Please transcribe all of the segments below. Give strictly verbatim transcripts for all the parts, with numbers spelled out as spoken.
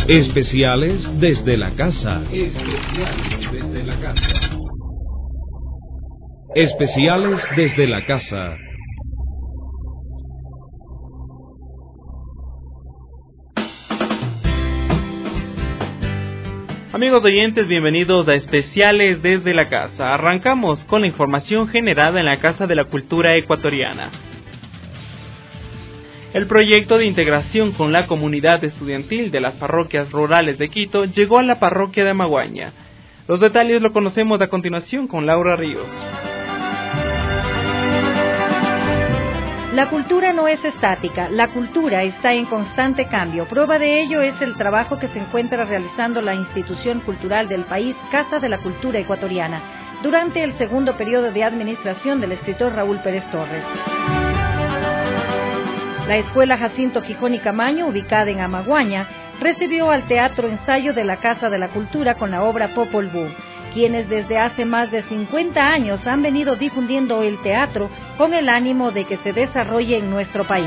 Especiales desde la casa. Especiales desde la casa. Especiales desde la casa. Amigos oyentes, bienvenidos a Especiales desde la casa. Arrancamos con la información generada en la Casa de la Cultura Ecuatoriana. El proyecto de integración con la comunidad estudiantil de las parroquias rurales de Quito llegó a la parroquia de Amaguaña. Los detalles lo conocemos a continuación con Laura Ríos. La cultura no es estática, la cultura está en constante cambio. Prueba de ello es el trabajo que se encuentra realizando la institución cultural del país, Casa de la Cultura Ecuatoriana, durante el segundo periodo de administración del escritor Raúl Pérez Torres. La Escuela Jacinto Gijón y Camaño, ubicada en Amaguaña, recibió al Teatro Ensayo de la Casa de la Cultura con la obra Popol Vuh, quienes desde hace más de cincuenta años han venido difundiendo el teatro con el ánimo de que se desarrolle en nuestro país.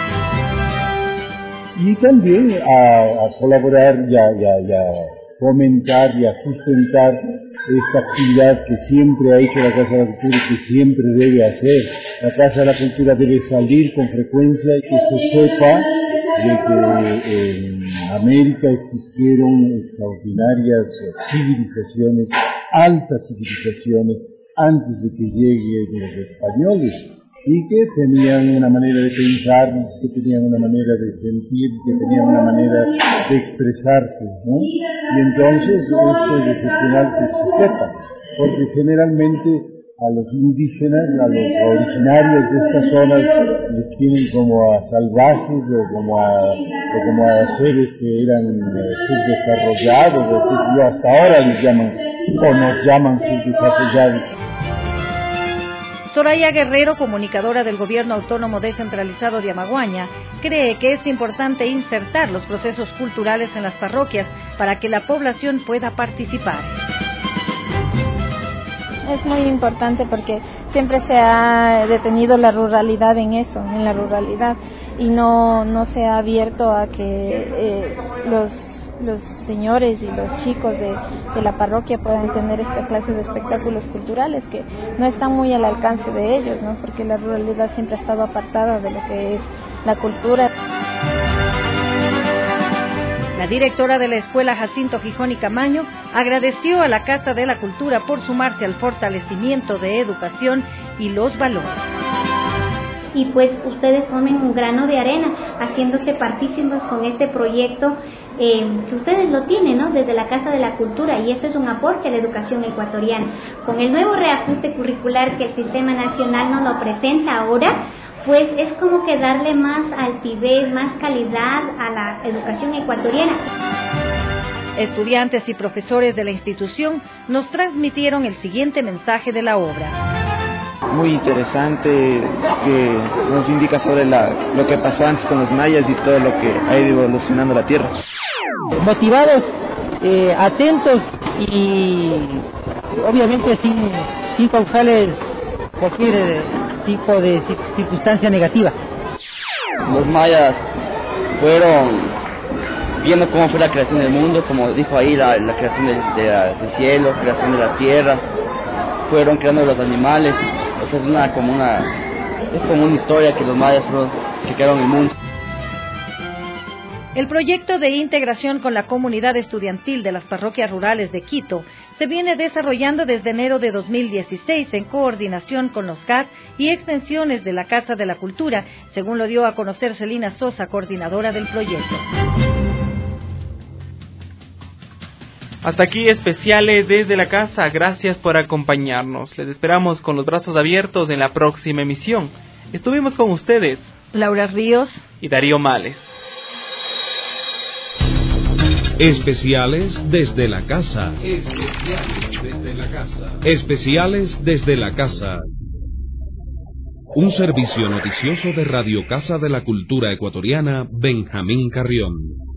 Y también a, a colaborar y a, y, a, y a fomentar y a sustentar esta actividad que siempre ha hecho la Casa de la Cultura y que siempre debe hacer. La Casa de la Cultura debe salir con frecuencia y que se sepa de que en América existieron extraordinarias civilizaciones, altas civilizaciones, antes de que lleguen los españoles, y que tenían una manera de pensar, que tenían una manera de sentir, que tenían una manera de expresarse, ¿no? Y entonces esto es excepcional que se sepa, porque generalmente a los indígenas, a los originarios de estas zonas, les tienen como a salvajes o como a, o como a seres que eran eh, subdesarrollados, o que yo hasta ahora les llaman, o nos llaman subdesarrollados. Soraya Guerrero, comunicadora del Gobierno Autónomo Descentralizado de Amaguaña, cree que es importante insertar los procesos culturales en las parroquias para que la población pueda participar. Es muy importante porque siempre se ha detenido la ruralidad en eso, en la ruralidad, y no, no se ha abierto a que eh, los, los señores y los chicos de, de la parroquia puedan tener esta clase de espectáculos culturales que no están muy al alcance de ellos, ¿no? Porque la ruralidad siempre ha estado apartada de lo que es la cultura. La directora de la Escuela Jacinto Gijón y Camaño agradeció a la Casa de la Cultura por sumarse al fortalecimiento de educación y los valores. Y pues ustedes ponen un grano de arena, haciéndose partícipes con este proyecto eh, que ustedes lo tienen, ¿no? Desde la Casa de la Cultura, y eso es un aporte a la educación ecuatoriana. Con el nuevo reajuste curricular que el Sistema Nacional nos lo presenta ahora, pues es como que darle más altivez, más calidad a la educación ecuatoriana. Estudiantes y profesores de la institución nos transmitieron el siguiente mensaje de la obra. Muy interesante, que nos indica sobre la, lo que pasó antes con los mayas y todo lo que ha ido evolucionando la tierra. Motivados, eh, atentos y obviamente sin, sin causarles cualquier eh, tipo de circunstancia negativa. Los mayas fueron viendo cómo fue la creación del mundo, como dijo ahí, la, la creación del, de la, del cielo, creación de la tierra, fueron creando los animales. O sea, es una como una es como una historia que los mayas fueron que crearon el mundo. El proyecto de integración con la comunidad estudiantil de las parroquias rurales de Quito se viene desarrollando desde enero de dos mil dieciséis en coordinación con los C A D y extensiones de la Casa de la Cultura, según lo dio a conocer Celina Sosa, coordinadora del proyecto. Hasta aquí Especiales desde la casa. Gracias por acompañarnos. Les esperamos con los brazos abiertos en la próxima emisión. Estuvimos con ustedes Laura Ríos y Darío Males. Especiales desde la casa. Especiales desde la casa. Especiales desde la casa. Un servicio noticioso de Radio Casa de la Cultura Ecuatoriana, Benjamín Carrión.